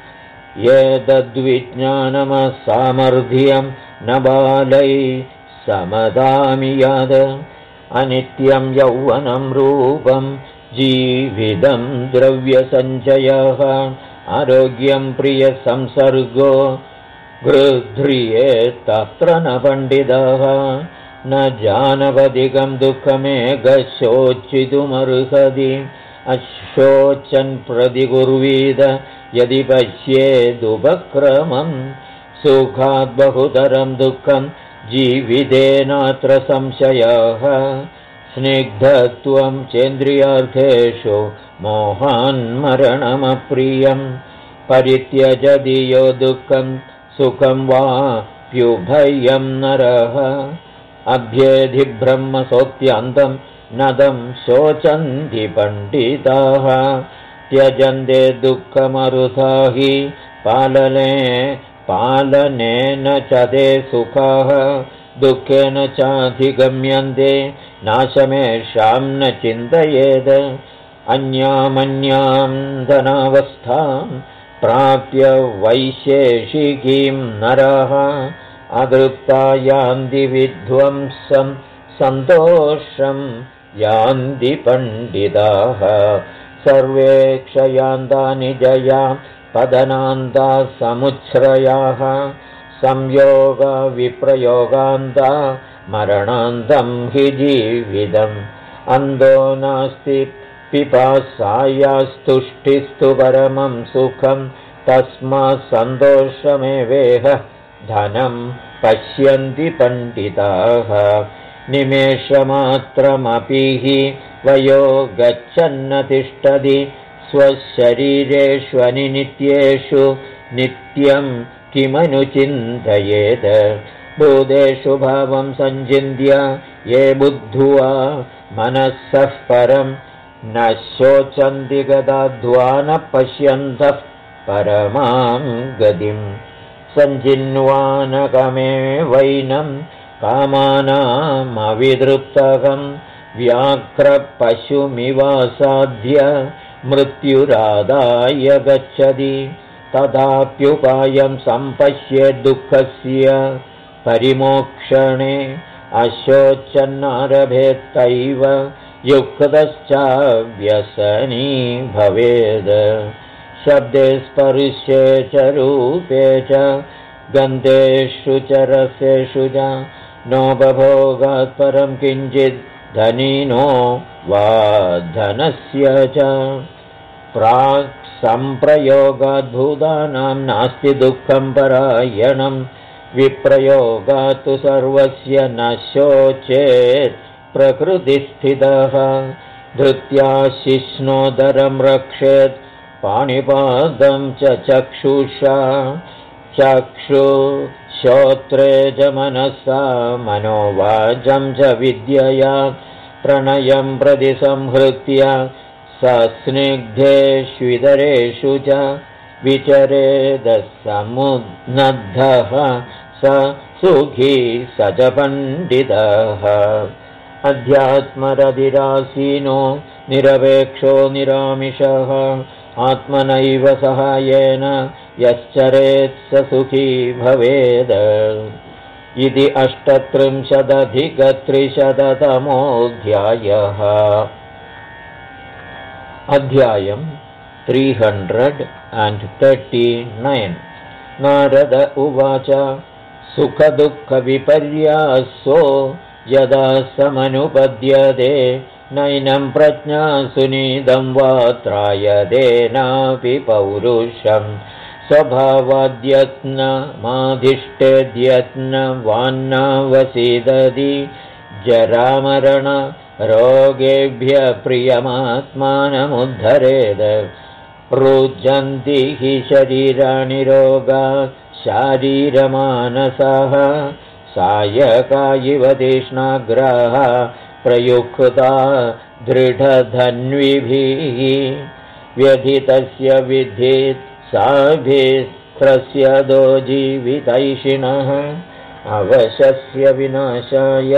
एतद्विज्ञानमसामर्थ्यं न बालै समदामि याद अनित्यं यौवनं रूपं जीवितं द्रव्यसञ्चयः आरोग्यं प्रियसंसर्गो गृध्रियेत्तत्र न पण्डितः न जानपदिकं दुःखमेकशोचितुमर्हति अशोचन् प्रतिकुर्वीद यदि पश्येदुपक्रमं सुखाद् बहुतरं दुःखं जीवितेनात्र संशयः स्निग्धत्वं चेन्द्रियार्थेषु मोहान्मरणमप्रियं परित्यजति यो दुःखं सुखं वाप्युभयं नरः अभ्येधि ब्रह्मसोऽप्यन्तं नदं शोचन्ति पण्डिताः त्यजन्ते दुःखमरुथा हि पालनेन च ते सुखाः दुःखेन चाधिगम्यन्ते नाशमेषां न चिन्तयेत् अन्यामन्यां धनावस्थां प्राप्य वैशेषिकीं नरः अतृप्ता यान्ति विध्वंसं सन्तोषं यान्ति पण्डिताः सर्वे क्षयान्तानि जया पदनान्ता समुच्छ्रयाः संयोगविप्रयोगान्ता मरणान्तं हि जीवितम् अन्दो नास्ति पिपासायास्तुष्टिस्तु परमं सुखं तस्मात् सन्तोषमेवेह धनं पश्यन्ति पण्डिताः निमेषमात्रमपि हि वयो गच्छन्न तिष्ठति स्वशरीरेष्वनिनित्येषु नित्यं किमनुचिन्तयेत् भूतेषु भावं सञ्चिन्त्य ये बुद्ध्वा मनसः परं न शोचन्ति गताध्वा न पश्यन्तः परमां गतिं सञ्चिन्वानकमेवैनं कामानामविदृप्तकं व्याघ्रपशुमिवासाद्य मृत्युरादाय गच्छति तथाप्युपायं सम्पश्ये दुःखस्य परिमोक्षणे अशोचन्नारभेत्तैव युक्तश्चाव्यसनी भवेद् शब्दे स्पर्शे च रूपे च गन्धेषु च रसेषु च नोपभोगात् परं किञ्चित् धनिनो वा धनस्य च प्राक् सम्प्रयोगात् भूतानां नास्ति दुःखं परायणं विप्रयोगात् तु सर्वस्य न शोचेत् प्रकृतिस्थितः धृत्या शिष्णोदरं रक्षेत् पाणिपादं च चक्षुषा चक्षुश्रोत्रे च मनसा मनोवाचं च विद्यया प्रणयं प्रति संहृत्य सस्निग्धेष्वितरेषु च विचरेदसमुन्नद्धः स सुखी स च पण्डितः अध्यात्मरतिरासीनो निरपेक्षो निरामिषः आत्मनैव सहायेन यश्चरेत् स सुखी भवेद् इति 38+300तमोऽध्यायः अध्यायं 339 नारद उवाच सुखदुःखविपर्यासो यदा समनुपद्यते नैनं प्रज्ञा सुनीदं वा त्रायते नापि पौरुषं स्वभावाद्यत्नमाधिष्ठेद्यत्नवान्नावसीदति जरामरणरोगेभ्यः प्रियमात्मानमुद्धरेद रुज्जन्ति हि शरीराणि रोगा शारीरमानसः सायका इव तीक्ष्णाग्राः प्रयुक्ता दृढधन्विभिः व्यथितस्य विद्धित् साभिस्त्रस्य दो जीवितैषिणः अवशस्य विनाशाय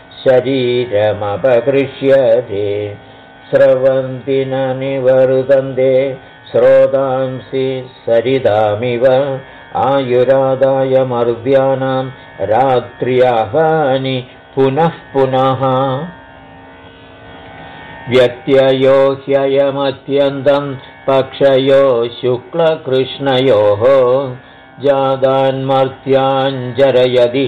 शरीरमपकृष्यते स्रवन्ति न निवर्तन्ते स्रोतांसि सरितामिव आयुरादाय मर्त्यानां रात्र्याहानि पुनः पुनः व्यत्ययो ह्ययमत्यन्तं पक्षयो शुक्लकृष्णयोः जातान्मर्त्याञ्जरयति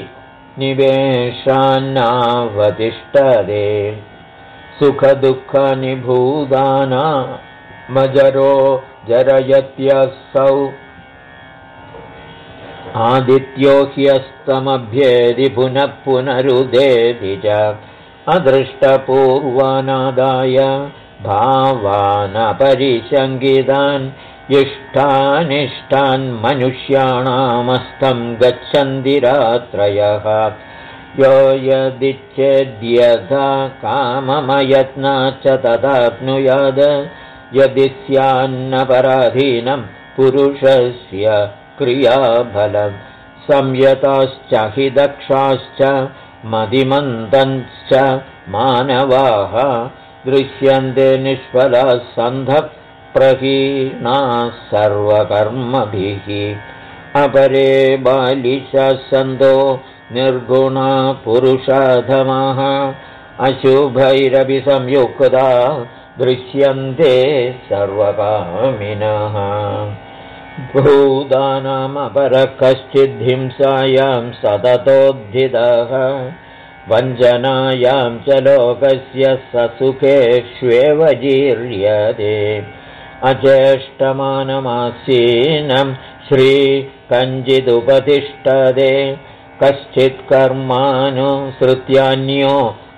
निवेशान्नावतिष्ठते सुखदुःखानि भूतानामजरो जरयत्यसौ आदित्यो ह्यस्तमभ्येदि पुनः पुनरुदेति च अदृष्टपूर्वानादाय भावानपरिशङ्कितान् इष्टानिष्टान् मनुष्याणामस्तं गच्छन्ति रात्रयः यो यदिच्छेद्यथा काममयत्नाच्च तदाप्नुयाद यदि स्यान्नपराधीनं पुरुषस्य क्रियाफलं संयताश्च हि दक्षाश्च मदिमन्तश्च मानवाः दृश्यन्ते निष्फलाः सन्धप्रहीणाः सर्वकर्मभिः अपरे बालिशाः सन्तो निर्गुणा पुरुषाधमाः अशुभैरपि संयुक्ता दृश्यन्ते सर्वकामिनः भूतानामपरः कश्चिद् हिंसायां सततोद्धितः वञ्चनायां च लोकस्य ससुखेष्वेव जीर्यते अचेष्टमानमासीनं श्रीकञ्चिदुपतिष्ठते कश्चित् कर्मानुसृत्यान्यो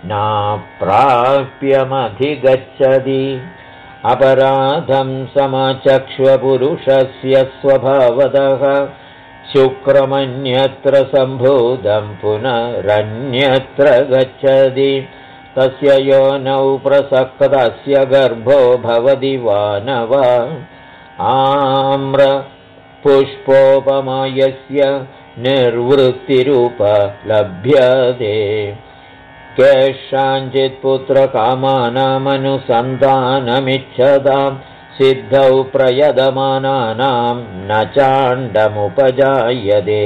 नाप्राप्यमधिगच्छति अपराधं समचक्ष्वपुरुषस्य स्वभावतः शुक्रमन्यत्र सम्भूतं पुनरन्यत्र गच्छति तस्य योनौ प्रसक्तस्य गर्भो भवति वानव आम्रपुष्पोपमायस्य निर्वृत्तिरुपलभ्यते केषाञ्चित् पुत्रकामानामनुसन्धानमिच्छतां सिद्धौ प्रयदमानानां न चाण्डमुपजायते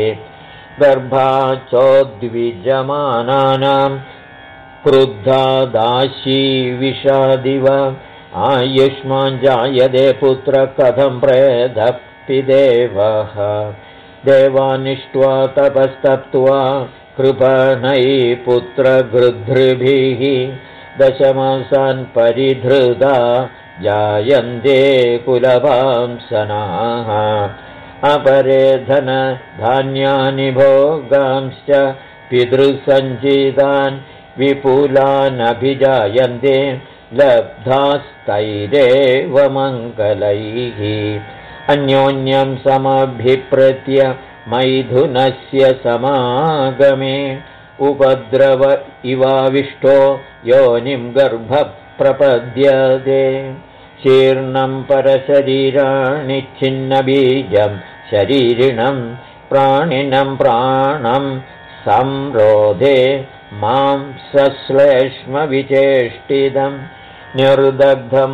गर्भाचोद्विजमानानां क्रुद्धा दाशी विषादिव आयुष्मान् जायते पुत्र कथं प्रेदपिदेवः देवानिष्ट्वा तपस्तप्त्वा कृपणै पुत्रगृध्रिभिः दशमासान् परिधृता जायन्ते कुलवांसनाः अपरे धनधान्यानि भोगांश्च पितृसञ्चितान् विपुलानभिजायन्ते लब्धास्तैरेव मङ्गलैः अन्योन्यं समभिप्रत्य मैथुनस्य समागमे उपद्रव इवाविष्टो योनिं गर्भः प्रपद्यते शीर्णं परशरीराणि छिन्नबीजं शरीरिणं प्राणिनं प्राणं संरोधे मां सश्लेष्मविचेष्टितं निर्दग्धं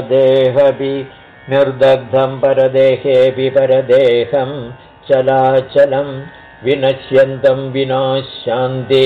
परदेहेऽपि परदेहं चलाचलं विनश्यन्तं विनाशान्ते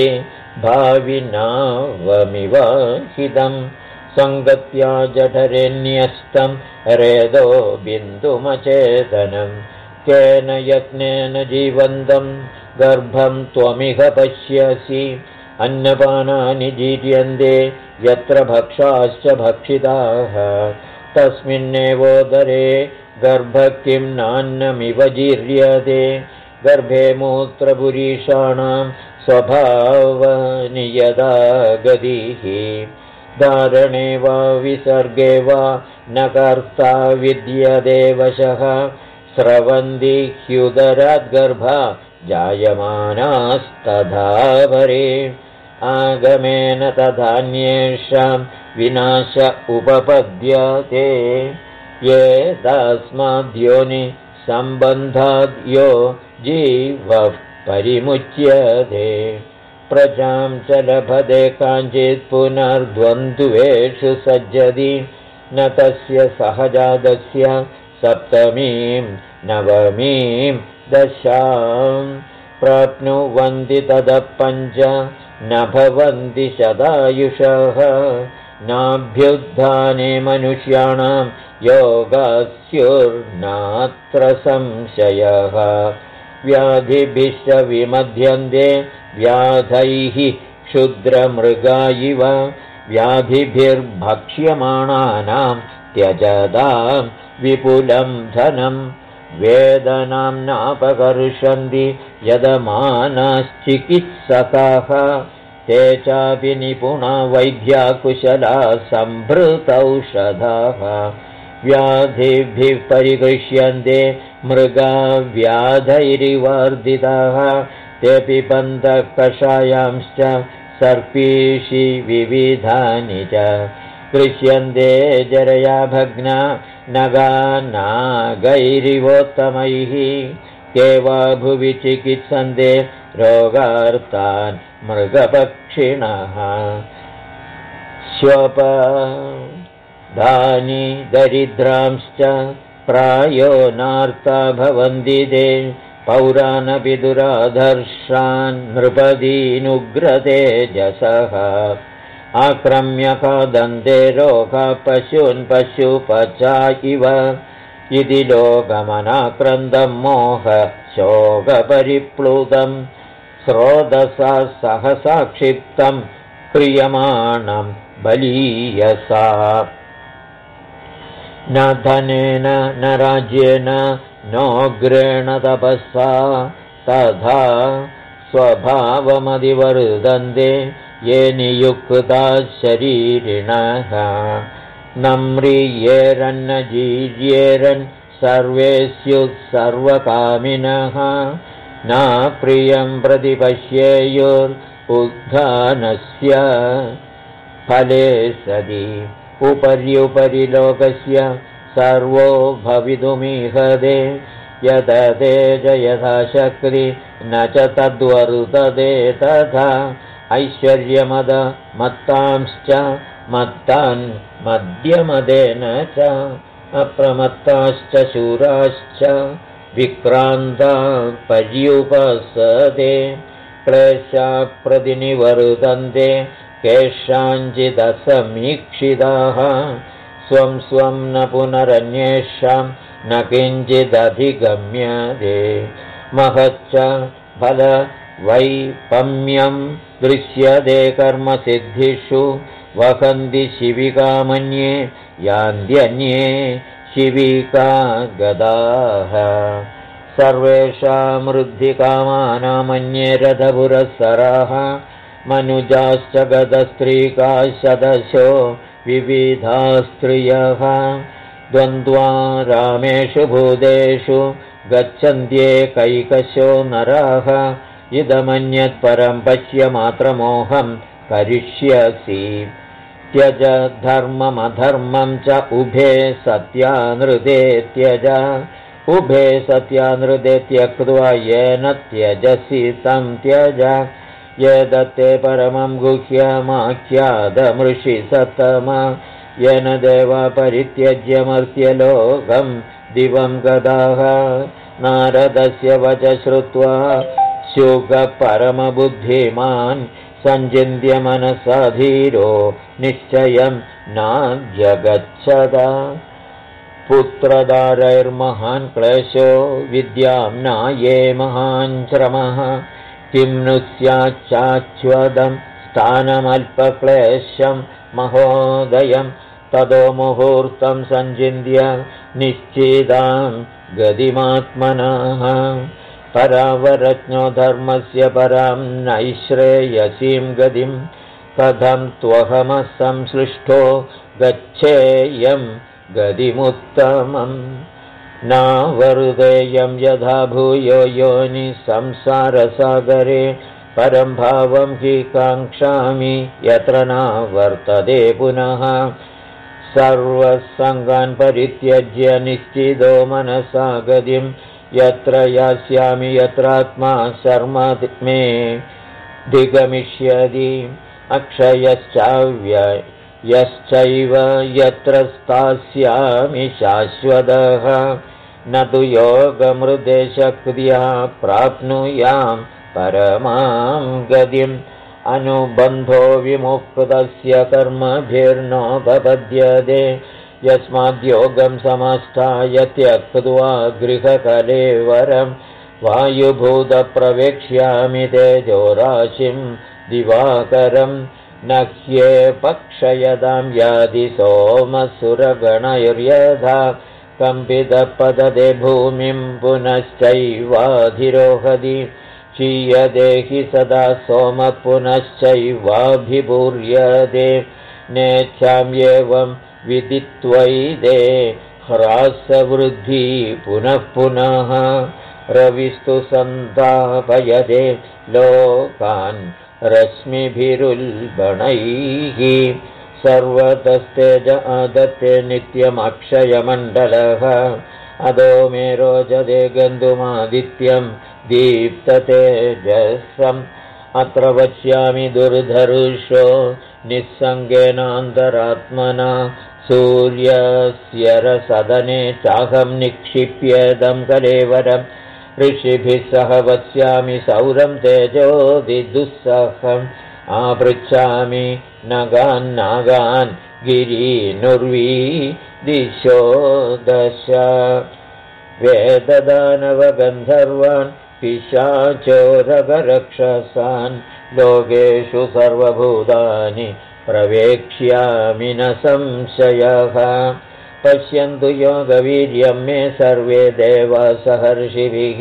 भाविनावमिवाहितं सङ्गत्या जठरेऽन्यस्तं रेदो बिन्दुमचेतनं केन यत्नेन जीवन्तं गर्भं त्वमिह पश्यसि अन्नपानानि जीर्यन्ते यत्र भक्षाश्च भक्षिताः तस्मिन्नेवोदरे गर्भः किं नान्नमिव जीर्यते गर्भे मूत्रपुरीषाणां स्वभावनियता गतिः धारणे वा विसर्गे वा न कर्ता विद्यते वशः स्रवन्ति ह्युदराद्गर्भा जायमानास्तथा परे आगमेन तथान्येषां विनाश उपपद्यते ये तस्माद्योनि सम्बन्धाद् यो जीवः परिमुच्यते प्रजां च लभते काञ्चित् पुनर्द्वन्द्वेषु सज्जति न तस्य सहजातस्य सप्तमीं नवमीं दशां प्राप्नुवन्ति ततः पञ्च न भवन्ति शतायुषः नाभ्युत्थाने मनुष्याणां योगास्युर्नात्र संशयः व्याधिभिश्च विमध्यन्ते व्याधैः क्षुद्रमृगा इव व्याधिभिर्भक्ष्यमाणानां त्यजतां विपुलं धनं वेदनां नापकर्षन्ति यदमानाश्चिकित्सकाः ते चापि निपुणा वैद्या कुशला सम्भृतौषधाः व्याधिभिः परिगृह्यन्ते मृगा व्याधैरिवर्धिताः ते पिबन्तः कषायांश्च सर्पीषि विविधानि च गृह्यन्ते जरया भग्ना नगा नागैरिवोत्तमैः के वा भुवि चिकित्सन्ते रोगार्तान् मृगपक्षिणः श्वपदानि दरिद्रांश्च प्रायो नार्ता भवन्ति ते पौरानपि दुराधर्षान् नृपदीनुग्रतेजसः आक्रम्य खादन्ते रोगा पशून् पशुपचा इव इति लोकमनाक्रन्दं मोह शोकपरिप्लुतं स्रोतसा सहसा क्षिप्तं प्रियमाणं बलीयसा। न धनेन न राज्येन नोग्रेण तपसा तथा स्वभावमधिवर्धन्ते ये नियुक्ता शरीरिणः। नम्रियेरन्न जीर्येरन् सर्वे स्युः सर्वकामिनः। न प्रियं प्रतिपश्येयुरुद्धानस्य फले सदि उपर्युपरि लोकस्य सर्वो भवितुमीहते। यदतेज यथा शक्ति न च तद्वर्तते तथा ऐश्वर्यमदमत्तांश्च मत्तान् मध्यमदेन च अप्रमत्ताश्च शूराश्च विक्रान्ता पर्युपसते। क्लेशा प्रतिनिवर्तन्ते केषाञ्चिदसमीक्षिताः स्वं स्वं न पुनरन्येषां न किञ्चिदधिगम्यते। महच्च फलवैपम्यं दृश्यते कर्मसिद्धिषु वहन्ति शिविकामन्ये यान्त्यन्ये शिविका गदाः। सर्वेषां वृद्धिकामानामन्ये रथपुरःसराः मनुजाश्च गतस्त्रीकाः शतशो विविधा स्त्रियः। द्वन्द्वा रामेषु भूतेषु गच्छन्त्येकैकशो नराः। इदमन्यत्परं पश्य मात्रमोहं करिष्यसि। त्यज धर्ममधर्मं च उभे सत्यानृते त्यज। उभे सत्यानृते त्यक्त्वा येन त्यजसि तं त्यज। ये दत्ते परमं गुह्यमाख्यातमृषि सत्तम। येन देवा परित्यज्य दिवं गदाः। नारदस्य वच श्रुत्वा शुकपरमबुद्धिमान् सञ्चिन्त्य मनसा धीरो निश्चयं नाध्यगच्छत। पुत्रदारैर्महान् क्लेशो विद्याम्नाये महान् श्रमः। किं नु स्याच्चाच्वदं स्थानमल्पक्लेशं महोदयं। ततो मुहूर्तं सञ्चिन्त्य निश्चितां गतिमात्मनः। परावरज्ञो धर्मस्य परां नैश्रेयसीं गतिं कथं त्वहमसंसृष्टो गच्छेयं गतिमुत्तमम्। नावरुदेयं यथा भूयो योनि संसारसागरे परं भावं हि काङ्क्षामि यत्र न वर्तते पुनः। सर्वसङ्गान् परित्यज्य निश्चितो मनसा गतिं यत्र यास्यामि यत्रात्मा शर्ममे दिगमिष्यति। अक्षयश्चाव्ययश्चैव यत्र स्थास्यामि शाश्वतः। न तु योगमृते शक्त्या प्राप्नुयां परमां गतिम्। अनुबन्धो विमुक्तस्य कर्मभिर्नोपपद्यते। यस्माद्योगं समस्ताय त्यक्त्वा गृहकलेवरं वायुभूतप्रवेक्ष्यामि तेजोराशिं दिवाकरं। न ह्येपक्षयतां यादि सोमसुरगणैर्यथा कम्पितपतते भूमिं पुनश्चैवाधिरोहति। क्षीयते हि सदा सोमः पुनश्चैवाभिपूर्यते। नेच्छाम्येवं विदित्वैदे ह्रासवृद्धि पुनः पुनः। रविस्तु सन्तापयते लोकान् रश्मिभिरुल्बणैः। सर्वतस्तेज आदत्ते नित्यमक्षयमण्डलः। अदो मे रोचते गन्तुमादित्यं दीप्ततेजसम्। अत्र वक्ष्यामि दुर्धरुषो निस्सङ्गेनान्तरात्मना। सूर्यस्य रसदने चाहं निक्षिप्यदं कलेवरम्। ऋषिभिः सह वक्ष्यामि सौरं तेजोदिदुस्सहम्। आपृच्छामि नगान् गिरीनुर्वी दिशो दश। वेददानवगन्धर्वान् पिशाचोरगरक्षसान् लोकेषु सर्वभूतानि प्रवेक्ष्यामि न संशयः पश्यन्तु योगवीर्यं मे सर्वे देवा सहर्षिभिः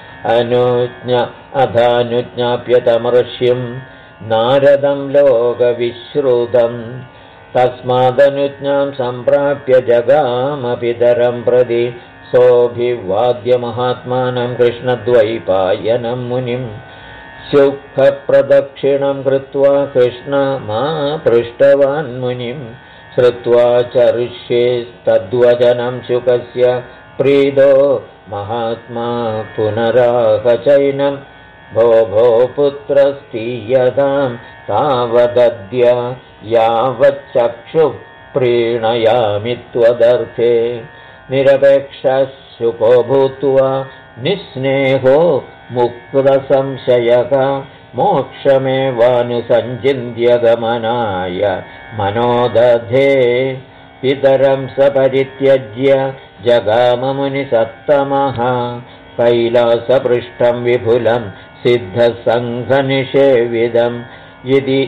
अधानुज्ञाप्यतमर्ष्यं नारदं लोकविश्रुतं तस्मादनुज्ञां सम्प्राप्य जगामपितरं प्रति सोऽभिवाद्यमहात्मानं कृष्णद्वैपायनं मुनिं शुकप्रदक्षिणं कृत्वा कृष्णमा पृष्टवान् मुनिं श्रुत्वा चर्ष्येस्तद्वचनं शुकस्य प्रीतो महात्मा पुनराहचैनं भो पुत्रस्तीयतां तावदद्य यावच्चक्षुः प्रीणयामि त्वदर्थे निरपेक्षः शुको भूत्वा निस्नेहो मुक्तसंशयः मोक्षमेवानुसञ्चिन्त्य गमनाय मनोदधे पितरं स परित्यज्य जगाममुनिसत्तमः कैलासपृष्ठं विपुलं सिद्धसङ्घनिषेविदं यदि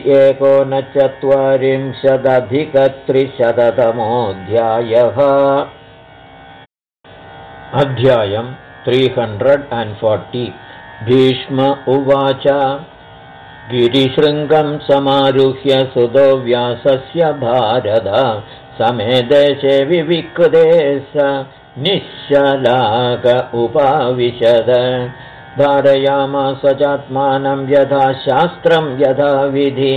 1943 अध्यायं 340 भीष्म उवाच गिरिशृङ्गं समारुह्य सुतो व्यासस्य भारत समे देशे विविक्ते स निश्शलाक उपाविशद धारयामास चात्मानं यथा शास्त्रं यथा विधि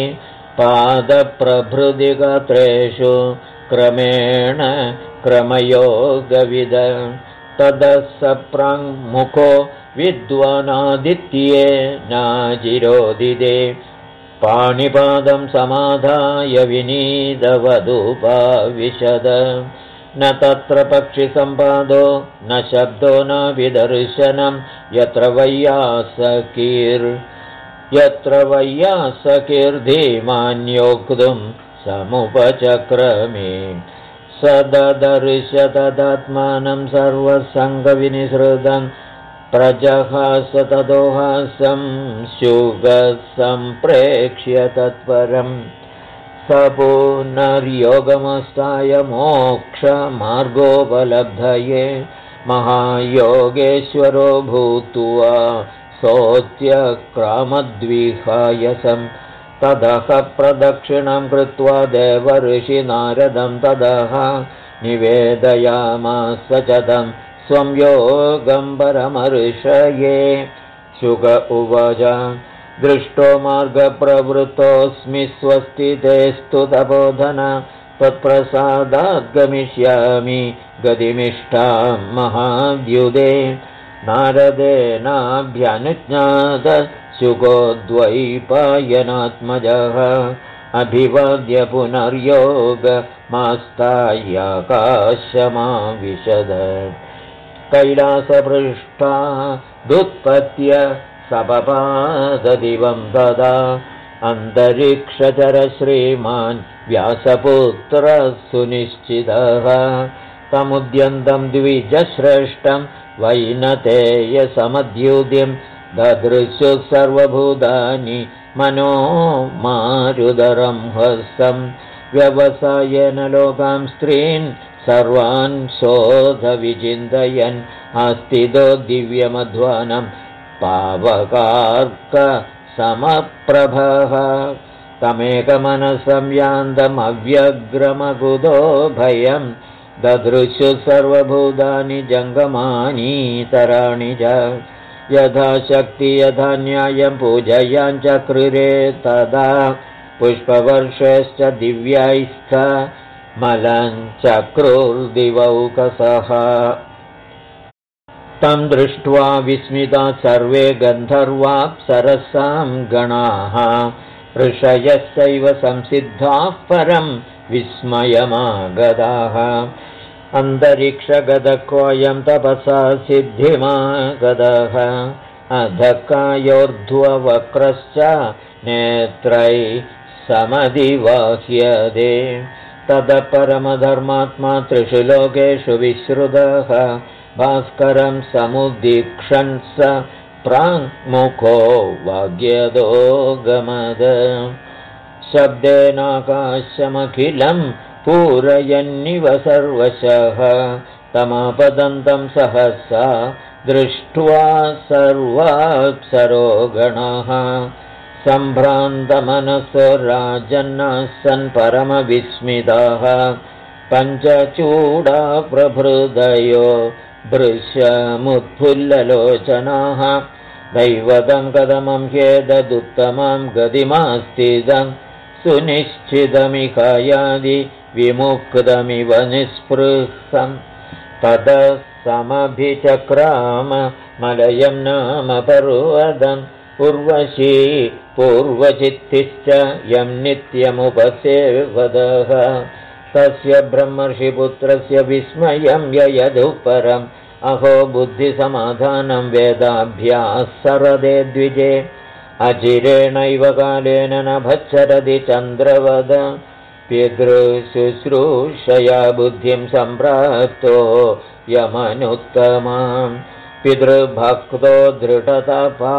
पादप्रभृतिगत्रेषु क्रमेण क्रमयोगविद ततः स प्राङ्मुखो विद्वानादित्ये नाजिरोदिदे पाणिपादं समाधाय विनीतवदुपाविशद न तत्र पक्षिसम्पादो न शब्दो न विदर्शनं यत्र वैयासकीर्धीमान्योक्तुं समुपचक्रमे स ददर्श तदात्मानं सर्वसङ्गविनिसृतं प्रजहास तदोहासं शुगसम्प्रेक्ष्य तत्परं स पुनर्योगमस्ताय मोक्षमार्गोपलब्धये महायोगेश्वरो भूत्वा सोऽत्यक्रामद्विहायसं ततः प्रदक्षिणं कृत्वा देवर्षिनारदं ततः निवेदयामास च तं स्वं योगं परमर्षये शुक उवाच दृष्टो मार्गप्रवृतोऽस्मि स्वस्तितेस्तु तपोधन तत्प्रसादात् गमिष्यामि गतिमिष्टां महाद्युदे नारदेनाभ्यनुज्ञात शुकोद्वैपायनात्मजः अभिवाद्य पुनर्योगमास्तायाकाशमाविशद कैलासपृष्ठादुत्पत्य सपपाददिवं तदा अन्तरिक्षचर श्रीमान् व्यासपुत्रः सुनिश्चितः तमुद्यन्तं द्विजश्रेष्ठं वैनतेयसमद्युतिं ददृशुः सर्वभूतानि मनो मारुदरं हस्तं व्यवसायेन लोकां स्त्रीन् सर्वान् शोधविचिन्तयन् आस्तितो दिव्यमध्वानं पावकार्कसमप्रभः तमेकमनसं यान्तमव्यग्रमकुतो भयं ददृशुः सर्वभूतानि जङ्गमानीतराणि च यथा शक्ति यथा न्यायं पूजयाञ्चक्रुरे तदा पुष्पवर्षश्च दिव्यैस्थ मलञ्चक्रुर्दिवौकसः तं दृष्ट्वा विस्मिता सर्वे गन्धर्वाप्सरसां गणाः ऋषयश्चैव संसिद्धाः परं विस्मयमागताः अन्तरिक्षगतकोऽयं तपसा सिद्धिमागतः अधकायोर्ध्ववक्रश्च नेत्रै समदिवाह्यते ततः परमधर्मात्मा त्रिषु लोकेषु विश्रुतः भास्करं समुदीक्षन् स प्राङ्मुखो वाग्यदो गमद शब्देनाकाशमखिलं पूरयन्निव सर्वशः तमापदन्तं सहसा दृष्ट्वा सर्वाप्सरो गणः सम्भ्रान्तमनसो राजन्नासन् परमविस्मिताः पञ्चचूडा प्रभृदयो दृश्यमुत्फुल्ललोचनाः दैवतं कदमं ह्येतदुत्तमं गतिमास्तिदं सुनिश्चितमिकायादि विमुक्तमिव निःस्पृहं ततः समभिचक्राम मलयं नाम पर्वतम् उर्वशी पूर्वचित्तिश्च यं नित्यमुपसेवदः तस्य ब्रह्मर्षिपुत्रस्य विस्मयं ययदुपरम् अहो बुद्धिसमाधानं वेदाभ्यासरदे द्विजे अचिरेणैव कालेन न भत्सरति चन्द्रवद पितृशुश्रूषया बुद्धिं सम्प्राप्तो यमनुत्तमां पितृभक्तो दृढतपा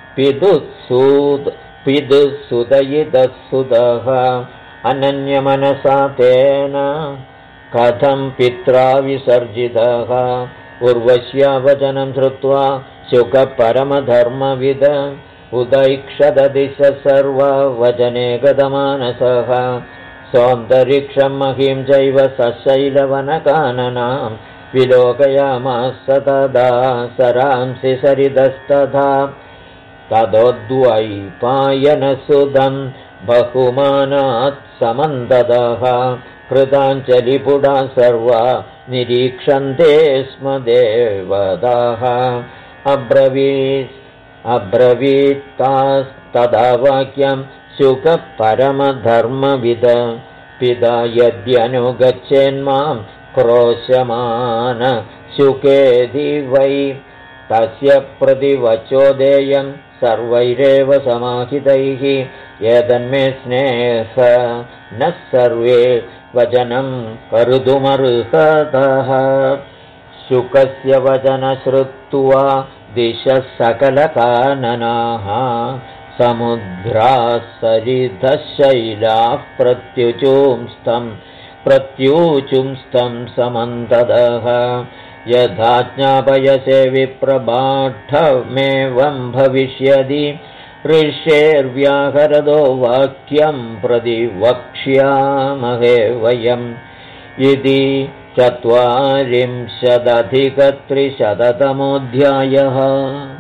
पितुसुदयितः अनन्यमनसा तेन कथं पित्रा विसर्जितः उर्वश्या वचनं श्रुत्वा शुकपरमधर्मविद उदैक्षददिश सर्ववचने गतमानसः सौन्दरीक्षं महीं चैव सशैलवनकाननां विलोकयामास तदा सरांसि सरिदस्तथा तदोद्वैपायनसुदं बहुमानात् समन्ददः कृताञ्जलिपुडा सर्वा निरीक्षन्ते स्म देवताः अब्रवीत्तास्तदा वाक्यं शुकपरमधर्मविद पिता यद्यनुगच्छेन्मां क्रोशमान शुकेधि वै तस्य प्रतिवचोदेयं सर्वैरेव समाहितैः एतन्मे स्नेह न सर्वे वचनं कर्तुमर्हतः शुकस्य वचनश्रुत्वा दिशः सकलकाननाः समुद्राः सरितः शैलाः प्रत्यूचुंस्तं समन्तदः यथा ज्ञापयसे विप्रबाढमेवं भविष्यति ऋष्येर्व्याहरदो वाक्यं प्रतिवक्ष्यामहे वयम् इति 40अधिकत्रिशततमोऽध्यायः।